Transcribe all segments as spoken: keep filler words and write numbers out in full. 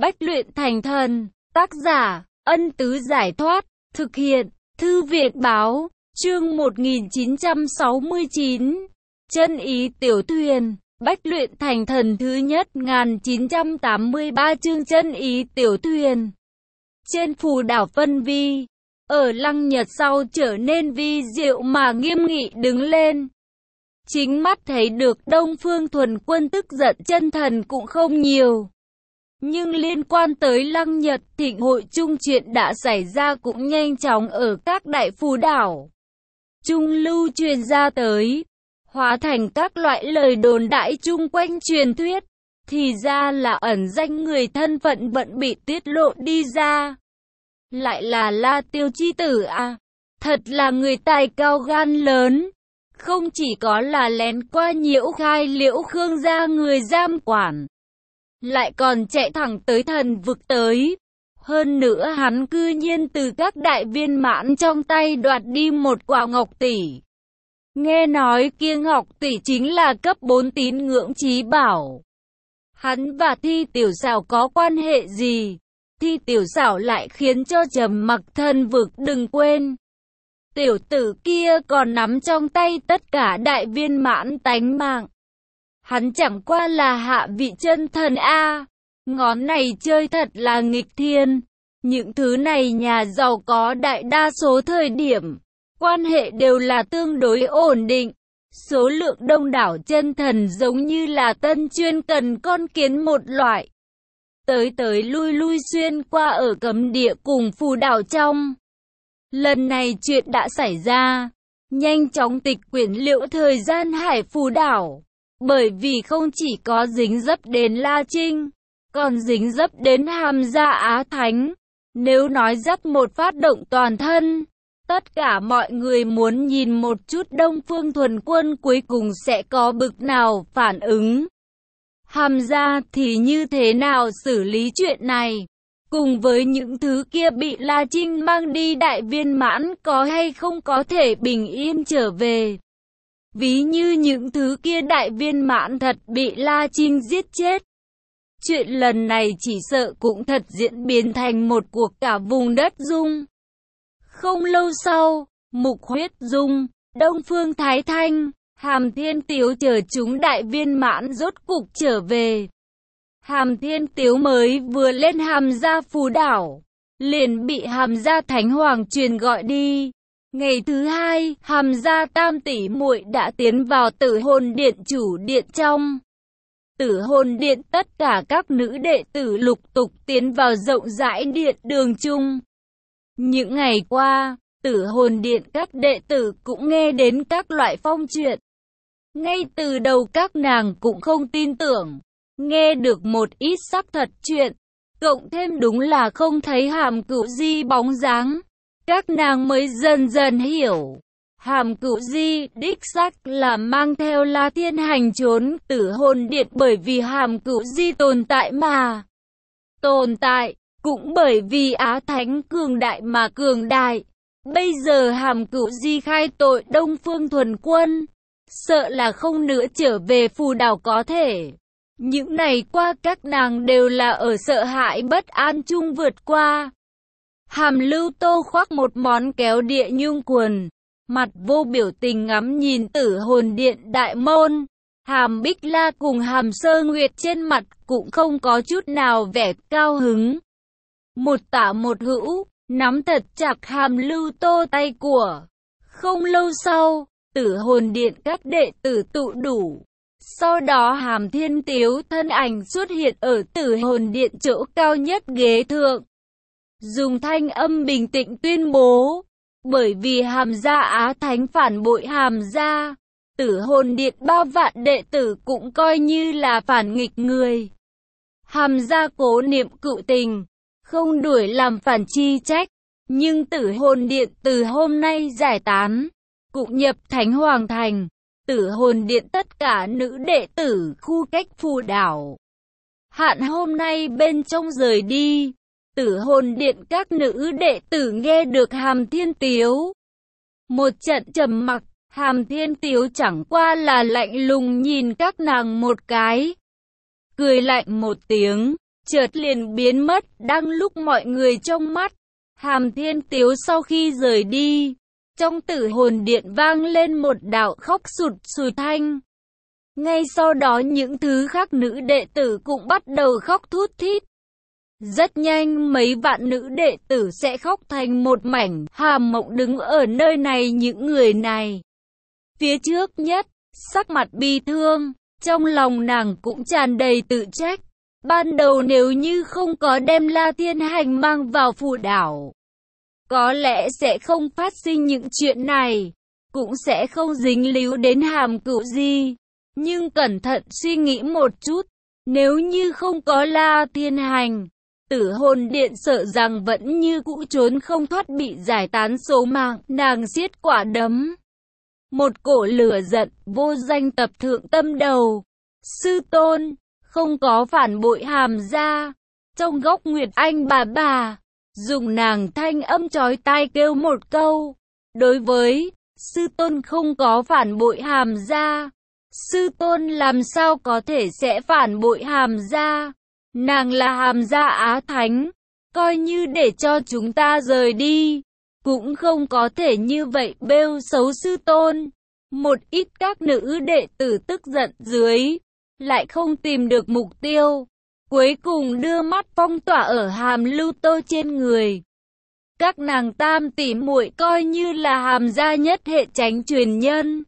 bách luyện thành thần. Tác giả, Ân Tứ Giải Thoát. Thực hiện, Thư viện Báo. Chương một nghìn chín trăm sáu mươi chín. Chân ý tiểu thuyền. Bách luyện thành thần thứ nhất một nghìn chín trăm tám mươi ba. Chương chân ý tiểu thuyền. Trên phù đảo Vân Vi, ở Lăng Nhật sau trở nên vi diệu mà nghiêm nghị đứng lên. Chính mắt thấy được Đông Phương Thuần Quân tức giận chân thần cũng không nhiều. Nhưng liên quan tới Lăng Nhật thịnh hội chung chuyện đã xảy ra cũng nhanh chóng ở các đại phù đảo. Trung lưu truyền ra tới, hóa thành các loại lời đồn đại chung quanh truyền thuyết. Thì ra là ẩn danh người thân phận vẫn bị tiết lộ đi ra. Lại là La Tiêu chi tử à, thật là người tài cao gan lớn. Không chỉ có là lén qua nhiễu khai Liễu Khương gia người giam quản, lại còn chạy thẳng tới thần vực tới. Hơn nữa hắn cư nhiên từ các đại viên mãn trong tay đoạt đi một quả ngọc tỷ. Nghe nói kia ngọc tỷ chính là cấp bốn tín ngưỡng chí bảo. Hắn và Thi Tiểu Xảo có quan hệ gì? Thi Tiểu Xảo lại khiến cho trầm mặc thần vực đừng quên. Tiểu tử kia còn nắm trong tay tất cả đại viên mãn tánh mạng. Hắn chẳng qua là hạ vị chân thần A. Ngón này chơi thật là nghịch thiên. Những thứ này nhà giàu có đại đa số thời điểm, quan hệ đều là tương đối ổn định. Số lượng đông đảo chân thần giống như là tân chuyên cần con kiến một loại. Tới tới lui lui xuyên qua ở cấm địa cùng phù đảo trong. Lần này chuyện đã xảy ra, nhanh chóng tịch quyển liễu thời gian hải phù đảo. Bởi vì không chỉ có dính dấp đến La Trinh, còn dính dấp đến Hàm Gia Á Thánh. Nếu nói dắt một phát động toàn thân, tất cả mọi người muốn nhìn một chút Đông Phương Thuần Quân cuối cùng sẽ có bực nào phản ứng. Hàm Gia thì như thế nào xử lý chuyện này? Cùng với những thứ kia bị La Trinh mang đi đại viên mãn có hay không có thể bình yên trở về? Ví như những thứ kia đại viên mãn thật bị La Trinh giết chết. Chuyện lần này chỉ sợ cũng thật diễn biến thành một cuộc cả vùng đất rung. Không lâu sau, Mục Huyết Dung, Đông Phương Thái Thanh, Hàm Thiên Tiếu chờ chúng đại viên mãn rốt cục trở về. Hàm Thiên Tiếu mới vừa lên Hàm Gia phù đảo, liền bị Hàm Gia Thánh Hoàng truyền gọi đi. Ngày thứ hai, Hàm Gia tam tỷ muội đã tiến vào Tử Hồn Điện chủ điện trong. Tử Hồn Điện tất cả các nữ đệ tử lục tục tiến vào rộng rãi điện đường chung. Những ngày qua, Tử Hồn Điện các đệ tử cũng nghe đến các loại phong chuyện. Ngay từ đầu các nàng cũng không tin tưởng, nghe được một ít xác thật chuyện, cộng thêm đúng là không thấy Hàm Cửu Di bóng dáng. Các nàng mới dần dần hiểu, Hàm Cửu Di đích xác là mang theo La Thiên Hành trốn Tử Hồn Điện bởi vì Hàm Cửu Di tồn tại mà. Tồn tại, cũng bởi vì Á Thánh cường đại mà cường đại. Bây giờ Hàm Cửu Di khai tội Đông Phương Thuần Quân, sợ là không nữa trở về phù đảo có thể. Những ngày qua các nàng đều là ở sợ hãi bất an chung vượt qua. Hàm Lưu Tô khoác một món kéo địa nhung quần, mặt vô biểu tình ngắm nhìn Tử Hồn Điện đại môn. Hàm Bích La cùng Hàm Sơ Nguyệt trên mặt cũng không có chút nào vẻ cao hứng. Một tả một hữu, nắm thật chặt Hàm Lưu Tô tay của. Không lâu sau, Tử Hồn Điện các đệ tử tụ đủ. Sau đó Hàm Thiên Tiếu thân ảnh xuất hiện ở Tử Hồn Điện chỗ cao nhất ghế thượng. Dùng thanh âm bình tĩnh tuyên bố, bởi vì Hàm Gia Á Thánh phản bội Hàm Gia, Tử Hồn Điện ba vạn đệ tử cũng coi như là phản nghịch người. Hàm Gia cố niệm cựu tình, không đuổi làm phản chi trách, nhưng Tử Hồn Điện từ hôm nay giải tán, cũng nhập Thánh Hoàng Thành. Tử Hồn Điện tất cả nữ đệ tử khu cách phù đảo. Hạn hôm nay bên trong rời đi. Tử Hồn Điện các nữ đệ tử nghe được Hàm Thiên Tiếu. Một trận trầm mặc, Hàm Thiên Tiếu chẳng qua là lạnh lùng nhìn các nàng một cái. Cười lạnh một tiếng, chợt liền biến mất. Đang lúc mọi người trong mắt Hàm Thiên Tiếu sau khi rời đi, trong Tử Hồn Điện vang lên một đạo khóc sụt sùi thanh. Ngay sau đó những thứ khác nữ đệ tử cũng bắt đầu khóc thút thít. Rất nhanh mấy vạn nữ đệ tử sẽ khóc thành một mảnh. Hàm Mộng đứng ở nơi này, những người này phía trước nhất, sắc mặt bi thương, trong lòng nàng cũng tràn đầy tự trách. Ban đầu nếu như không có đem La Thiên Hành mang vào phù đảo, có lẽ sẽ không phát sinh những chuyện này, cũng sẽ không dính líu đến Hàm Cửu Di. Nhưng cẩn thận suy nghĩ một chút, nếu như không có La Thiên Hành, Tử Hồn Điện sợ rằng vẫn như cũ trốn không thoát bị giải tán số mạng. Nàng siết quả đấm, một cổ lửa giận vô danh tập thượng tâm đầu. Sư tôn, không có phản bội Hàm gia. Trong góc Nguyệt Anh bà bà dùng nàng thanh âm chói tai kêu một câu. Đối với sư tôn không có phản bội Hàm gia, sư tôn làm sao có thể sẽ phản bội Hàm gia? Nàng là Hàm gia Á Thánh, coi như để cho chúng ta rời đi, cũng không có thể như vậy bêu xấu sư tôn. Một ít các nữ đệ tử tức giận dưới, lại không tìm được mục tiêu, cuối cùng đưa mắt phong tỏa ở Hàm Lưu Tô trên người. Các nàng tam tỷ muội coi như là Hàm gia nhất hệ chánh truyền nhân,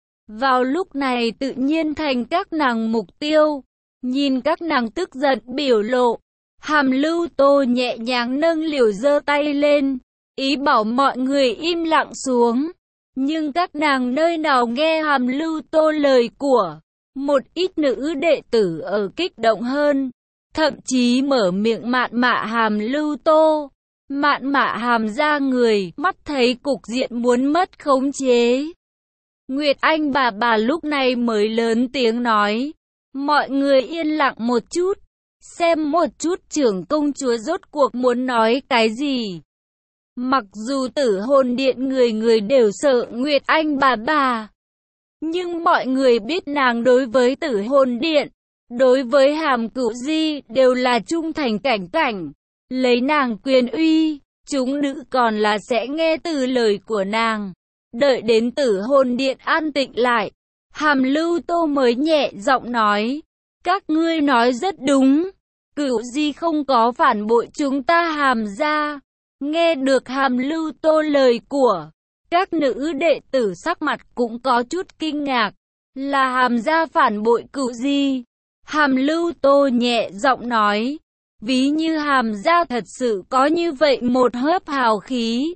vào lúc này tự nhiên thành các nàng mục tiêu. Nhìn các nàng tức giận biểu lộ, Hàm Lưu Tô nhẹ nhàng nâng liều giơ tay lên, ý bảo mọi người im lặng xuống. Nhưng các nàng nơi nào nghe Hàm Lưu Tô lời của. Một ít nữ đệ tử ở kích động hơn, thậm chí mở miệng mạn mạ Hàm Lưu Tô, mạn mạ Hàm gia người. Mắt thấy cục diện muốn mất khống chế, Nguyệt Anh bà bà lúc này mới lớn tiếng nói, mọi người yên lặng một chút, xem một chút trưởng công chúa rốt cuộc muốn nói cái gì. Mặc dù Tử Hồn Điện người người đều sợ Nguyệt Anh bà bà, nhưng mọi người biết nàng đối với Tử Hồn Điện, đối với Hàm Cửu Di đều là trung thành cảnh cảnh. Lấy nàng quyền uy, chúng nữ còn là sẽ nghe từ lời của nàng. Đợi đến Tử Hồn Điện an tĩnh lại, Hàm Lưu Tô mới nhẹ giọng nói, các ngươi nói rất đúng, Cửu Di không có phản bội chúng ta Hàm gia. Nghe được Hàm Lưu Tô lời của các nữ đệ tử, sắc mặt cũng có chút kinh ngạc, là Hàm gia phản bội Cửu Di. Hàm Lưu Tô nhẹ giọng nói, ví như Hàm gia thật sự có như vậy một hớp hào khí,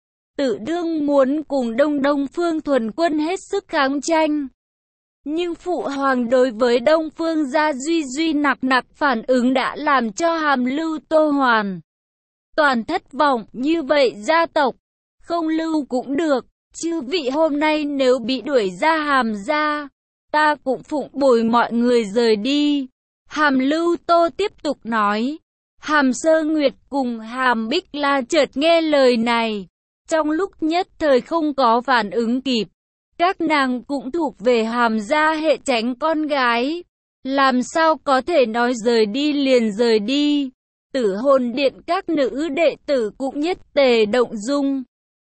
tự đương muốn cùng Đông Đông Phương Thuần Quân hết sức kháng tranh. Nhưng Phụ Hoàng đối với Đông Phương gia duy duy nặc nặc phản ứng đã làm cho Hàm Lưu Tô hoàn toàn thất vọng. Như vậy gia tộc không lưu cũng được, chư vị hôm nay nếu bị đuổi ra Hàm gia, ta cũng phụng bồi mọi người rời đi. Hàm Lưu Tô tiếp tục nói. Hàm Sơ Nguyệt cùng Hàm Bích La chợt nghe lời này, trong lúc nhất thời không có phản ứng kịp. Các nàng cũng thuộc về Hàm gia hệ chánh con gái, làm sao có thể nói rời đi liền rời đi. Tử Hồn Điện các nữ đệ tử cũng nhất tề động dung.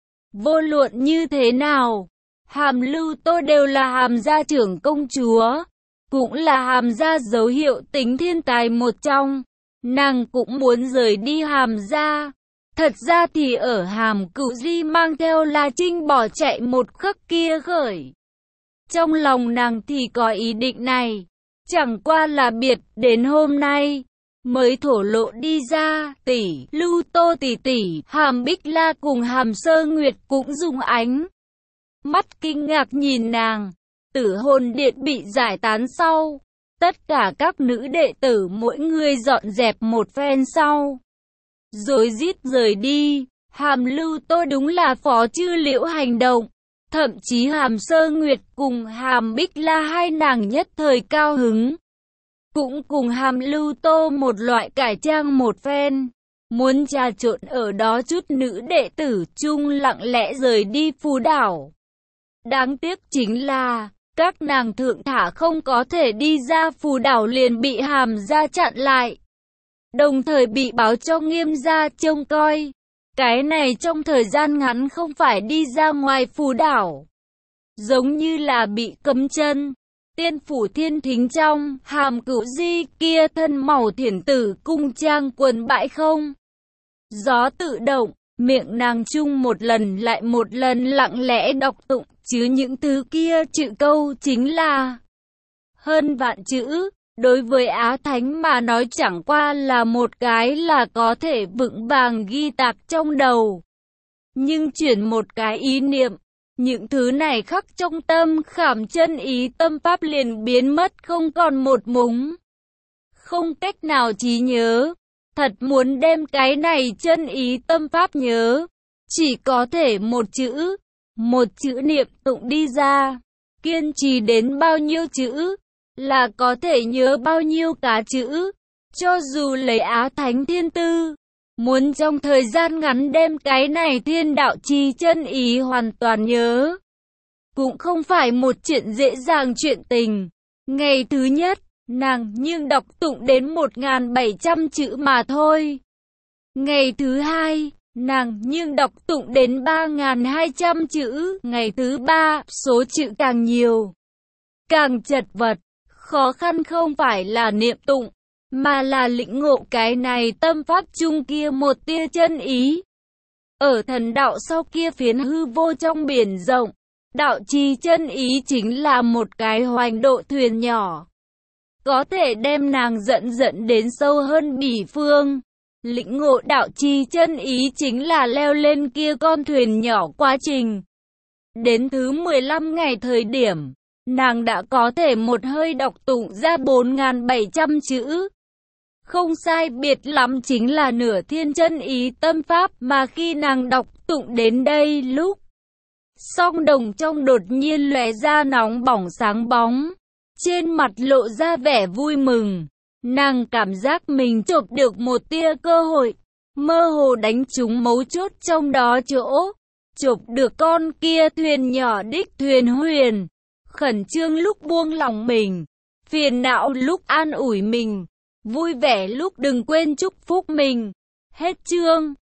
Vô luận như thế nào, Hàm Lưu Tô đều là Hàm gia trưởng công chúa, cũng là Hàm gia dấu hiệu tính thiên tài một trong. Nàng cũng muốn rời đi Hàm gia. Thật ra thì ở Hàm Cửu Di mang theo La Trinh bỏ chạy một khắc kia khởi, trong lòng nàng thì có ý định này, chẳng qua là biệt đến hôm nay mới thổ lộ đi ra. Tỷ Lưu Tô tỷ tỷ, Hàm Bích La cùng Hàm Sơ Nguyệt cũng dùng ánh mắt kinh ngạc nhìn nàng. Tử Hồn Điện bị giải tán sau, tất cả các nữ đệ tử mỗi người dọn dẹp một phen sau, rồi rít rời đi. Hàm Lưu Tô đúng là phó chư liễu hành động, thậm chí Hàm Sơ Nguyệt cùng Hàm Bích La hai nàng nhất thời cao hứng, cũng cùng Hàm Lưu Tô một loại cải trang một phen, muốn trà trộn ở đó chút nữ đệ tử chung lặng lẽ rời đi phù đảo. Đáng tiếc chính là các nàng thượng thả không có thể đi ra phù đảo liền bị Hàm gia chặn lại. đồng thời bị báo cho Nghiêm gia trông coi. Cái này trong thời gian ngắn không phải đi ra ngoài phù đảo, giống như là bị cấm chân. Tiên phủ Thiên Thính trong, Hàm Cửu Di kia thân màu thiển tử cung trang quần bãi không. Gió tự động, miệng nàng chung một lần lại một lần lặng lẽ đọc tụng, chứ những thứ kia chữ câu chính là hơn vạn chữ. Đối với Á Thánh mà nói chẳng qua là một cái là có thể vững vàng ghi tạc trong đầu. Nhưng chuyển một cái ý niệm, những thứ này khắc trong tâm khảm chân ý tâm pháp liền biến mất không còn một mống. Không cách nào trí nhớ. Thật muốn đem cái này chân ý tâm pháp nhớ, chỉ có thể một chữ, một chữ niệm tụng đi ra. Kiên trì đến bao nhiêu chữ, là có thể nhớ bao nhiêu cá chữ. Cho dù lấy Á Thánh thiên tư, muốn trong thời gian ngắn đem cái này thiên đạo chi chân ý hoàn toàn nhớ, cũng không phải một chuyện dễ dàng chuyện tình. Ngày thứ nhất, nàng nhưng đọc tụng đến một nghìn bảy trăm chữ mà thôi. Ngày thứ hai, nàng nhưng đọc tụng đến ba nghìn hai trăm chữ. Ngày thứ ba, số chữ càng nhiều, càng chật vật. Khó khăn không phải là niệm tụng, mà là lĩnh ngộ cái này tâm pháp chung kia một tia chân ý. Ở thần đạo sau kia phiến hư vô trong biển rộng, đạo chi chân ý chính là một cái hoành độ thuyền nhỏ, có thể đem nàng dẫn dẫn đến sâu hơn bỉ phương. Lĩnh ngộ đạo chi chân ý chính là leo lên kia con thuyền nhỏ quá trình. Đến thứ mười lăm ngày thời điểm, nàng đã có thể một hơi đọc tụng ra bốn nghìn bảy trăm chữ. Không sai biệt lắm chính là nửa thiên chân ý tâm pháp mà khi nàng đọc tụng đến đây lúc, song đồng trong đột nhiên lóe ra nóng bỏng sáng bóng. Trên mặt lộ ra vẻ vui mừng, nàng cảm giác mình chộp được một tia cơ hội, mơ hồ đánh trúng mấu chốt trong đó chỗ, chộp được con kia thuyền nhỏ đích thuyền huyền, khẩn trương lúc buông lòng mình, phiền não lúc an ủi mình, vui vẻ lúc đừng quên chúc phúc mình. Hết chương.